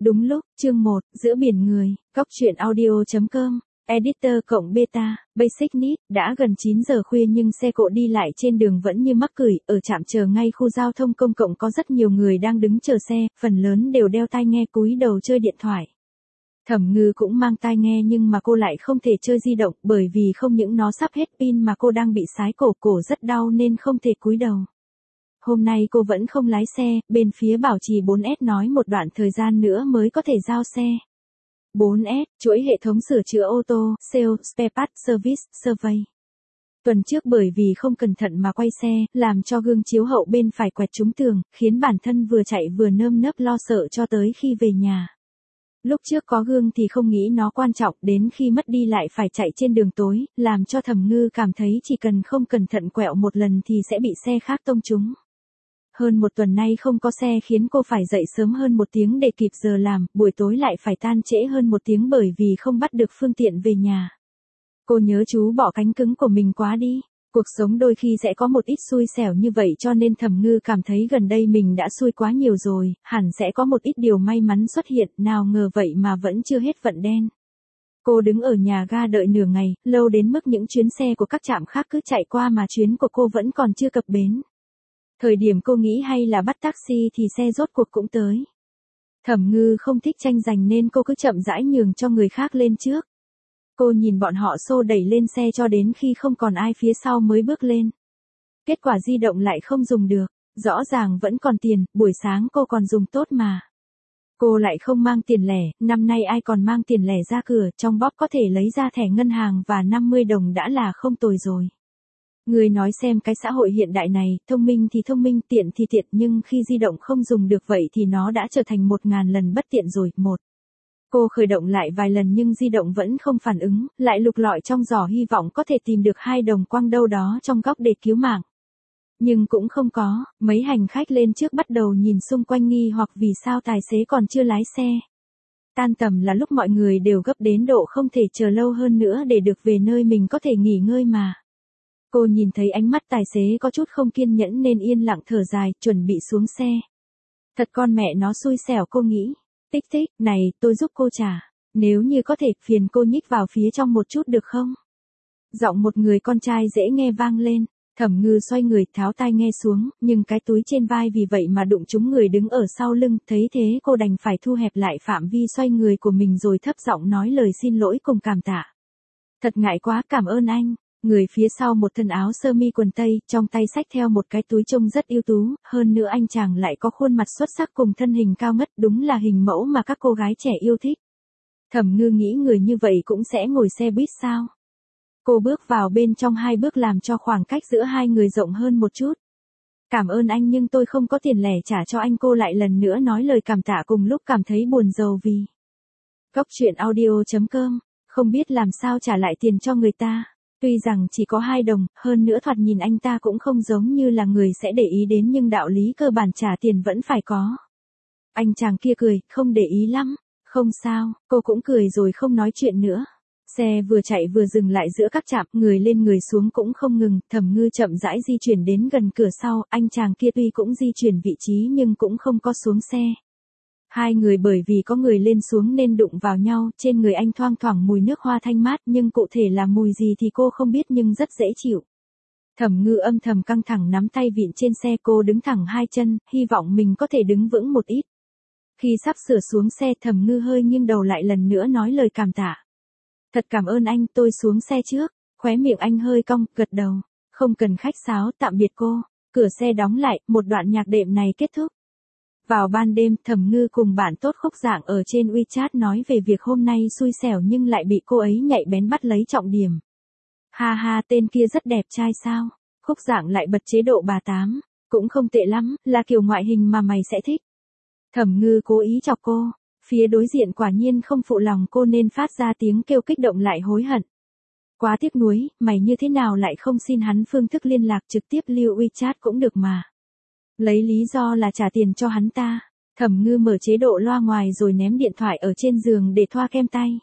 Đúng lúc, chương 1, giữa biển người, góc truyện audio.com, editor cộng beta, basic need, đã gần 9 giờ khuya nhưng xe cộ đi lại trên đường vẫn như mắc cười, ở trạm chờ ngay khu giao thông công cộng có rất nhiều người đang đứng chờ xe, phần lớn đều đeo tai nghe cúi đầu chơi điện thoại. Thẩm Ngư cũng mang tai nghe nhưng mà cô lại không thể chơi di động bởi vì không những nó sắp hết pin mà cô đang bị sái cổ rất đau nên không thể cúi đầu. Hôm nay cô vẫn không lái xe, bên phía bảo trì 4S nói một đoạn thời gian nữa mới có thể giao xe. 4S, chuỗi hệ thống sửa chữa ô tô, sale, spare parts, service, survey. Tuần trước bởi vì không cẩn thận mà quay xe, làm cho gương chiếu hậu bên phải quẹt trúng tường, khiến bản thân vừa chạy vừa nơm nớp lo sợ cho tới khi về nhà. Lúc trước có gương thì không nghĩ nó quan trọng, đến khi mất đi lại phải chạy trên đường tối, làm cho Thẩm Ngư cảm thấy chỉ cần không cẩn thận quẹo một lần thì sẽ bị xe khác tông trúng. Hơn một tuần nay không có xe khiến cô phải dậy sớm hơn một tiếng để kịp giờ làm, buổi tối lại phải tan trễ hơn một tiếng bởi vì không bắt được phương tiện về nhà. Cô nhớ chú bỏ cánh cứng của mình quá đi. Cuộc sống đôi khi sẽ có một ít xui xẻo như vậy cho nên Thẩm Ngư cảm thấy gần đây mình đã xui quá nhiều rồi, hẳn sẽ có một ít điều may mắn xuất hiện, nào ngờ vậy mà vẫn chưa hết vận đen. Cô đứng ở nhà ga đợi nửa ngày, lâu đến mức những chuyến xe của các trạm khác cứ chạy qua mà chuyến của cô vẫn còn chưa cập bến. Thời điểm cô nghĩ hay là bắt taxi thì xe rốt cuộc cũng tới. Thẩm Ngư không thích tranh giành nên cô cứ chậm rãi nhường cho người khác lên trước. Cô nhìn bọn họ xô đẩy lên xe cho đến khi không còn ai phía sau mới bước lên. Kết quả di động lại không dùng được, rõ ràng vẫn còn tiền, buổi sáng cô còn dùng tốt mà. Cô lại không mang tiền lẻ, năm nay ai còn mang tiền lẻ ra cửa, trong bóp có thể lấy ra thẻ ngân hàng và 50 đồng đã là không tồi rồi. Người nói xem cái xã hội hiện đại này, thông minh thì thông minh, tiện thì tiện nhưng khi di động không dùng được vậy thì nó đã trở thành 1000 lần bất tiện rồi. Cô khởi động lại vài lần nhưng di động vẫn không phản ứng, lại lục lọi trong giỏ hy vọng có thể tìm được 2 đồng quăng đâu đó trong góc để cứu mạng. Nhưng cũng không có, mấy hành khách lên trước bắt đầu nhìn xung quanh nghi hoặc vì sao tài xế còn chưa lái xe. Tan tầm là lúc mọi người đều gấp đến độ không thể chờ lâu hơn nữa để được về nơi mình có thể nghỉ ngơi mà. Cô nhìn thấy ánh mắt tài xế có chút không kiên nhẫn nên yên lặng thở dài, chuẩn bị xuống xe. Thật con mẹ nó xui xẻo cô nghĩ. Tích tích, này, tôi giúp cô trả. Nếu như có thể, phiền cô nhích vào phía trong một chút được không? Giọng một người con trai dễ nghe vang lên. Thẩm Ngư xoay người tháo tai nghe xuống, nhưng cái túi trên vai vì vậy mà đụng trúng người đứng ở sau lưng, thấy thế cô đành phải thu hẹp lại phạm vi xoay người của mình rồi thấp giọng nói lời xin lỗi cùng cảm tạ. Thật ngại quá, cảm ơn anh. Người phía sau một thân áo sơ mi quần tây, trong tay xách theo một cái túi trông rất ưu tú, hơn nữa anh chàng lại có khuôn mặt xuất sắc cùng thân hình cao ngất, đúng là hình mẫu mà các cô gái trẻ yêu thích. Thẩm Ngư nghĩ người như vậy cũng sẽ ngồi xe buýt sao? Cô bước vào bên trong 2 bước làm cho khoảng cách giữa hai người rộng hơn một chút. Cảm ơn anh nhưng tôi không có tiền lẻ trả cho anh, cô lại lần nữa nói lời cảm tạ cùng lúc cảm thấy buồn rầu vì. Góc truyện audio.com, không biết làm sao trả lại tiền cho người ta. Tuy rằng chỉ có 2 đồng, hơn nữa thoạt nhìn anh ta cũng không giống như là người sẽ để ý đến nhưng đạo lý cơ bản trả tiền vẫn phải có. Anh chàng kia cười, không để ý lắm. Không sao, cô cũng cười rồi không nói chuyện nữa. Xe vừa chạy vừa dừng lại giữa các trạm, người lên người xuống cũng không ngừng, Thẩm Ngư chậm rãi di chuyển đến gần cửa sau, anh chàng kia tuy cũng di chuyển vị trí nhưng cũng không có xuống xe. Hai người bởi vì có người lên xuống nên đụng vào nhau, trên người anh thoang thoảng mùi nước hoa thanh mát nhưng cụ thể là mùi gì thì cô không biết nhưng rất dễ chịu. Thẩm Ngư âm thầm căng thẳng nắm tay vịn trên xe, cô đứng thẳng 2 chân, hy vọng mình có thể đứng vững một ít. Khi sắp sửa xuống xe Thẩm Ngư hơi nghiêng đầu lại lần nữa nói lời cảm tạ. Thật cảm ơn anh, tôi xuống xe trước. Khóe miệng anh hơi cong, gật đầu. Không cần khách sáo, tạm biệt cô. Cửa xe đóng lại, một đoạn nhạc đệm này kết thúc. Vào ban đêm, Thẩm Ngư cùng bạn tốt Khúc Dạng ở trên WeChat nói về việc hôm nay xui xẻo nhưng lại bị cô ấy nhạy bén bắt lấy trọng điểm. Ha ha, tên kia rất đẹp trai sao? Khúc Dạng lại bật chế độ bà tám. Cũng không tệ lắm, là kiểu ngoại hình mà mày sẽ thích. Thẩm Ngư cố ý chọc cô. Phía đối diện quả nhiên không phụ lòng cô nên phát ra tiếng kêu kích động lại hối hận. Quá tiếc nuối, mày như thế nào lại không xin hắn phương thức liên lạc trực tiếp lưu WeChat cũng được mà. Lấy lý do là trả tiền cho hắn ta. Thẩm Ngư mở chế độ loa ngoài rồi ném điện thoại ở trên giường để thoa kem tay.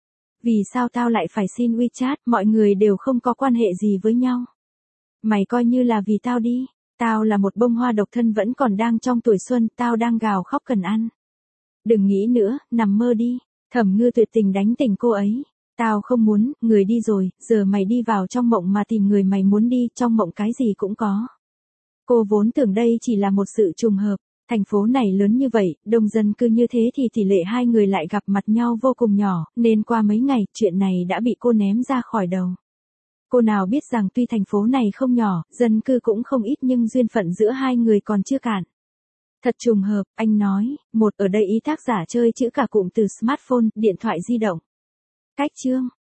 Vì sao tao lại phải xin WeChat, mọi người đều không có quan hệ gì với nhau. Mày coi như là vì tao đi. Tao là một bông hoa độc thân vẫn còn đang trong tuổi xuân, tao đang gào khóc cần ăn. Đừng nghĩ nữa, nằm mơ đi. Thẩm Ngư tuyệt tình đánh tỉnh cô ấy. Tao không muốn, người đi rồi, giờ mày đi vào trong mộng mà tìm người mày muốn đi, trong mộng cái gì cũng có. Cô vốn tưởng đây chỉ là một sự trùng hợp. Thành phố này lớn như vậy, đông dân cư như thế thì tỷ lệ hai người lại gặp mặt nhau vô cùng nhỏ, nên qua mấy ngày, chuyện này đã bị cô ném ra khỏi đầu. Cô nào biết rằng tuy thành phố này không nhỏ, dân cư cũng không ít nhưng duyên phận giữa hai người còn chưa cạn. Thật trùng hợp, anh nói, một ở đây ý tác giả chơi chữ cả cụm từ smartphone, điện thoại di động. Cách chương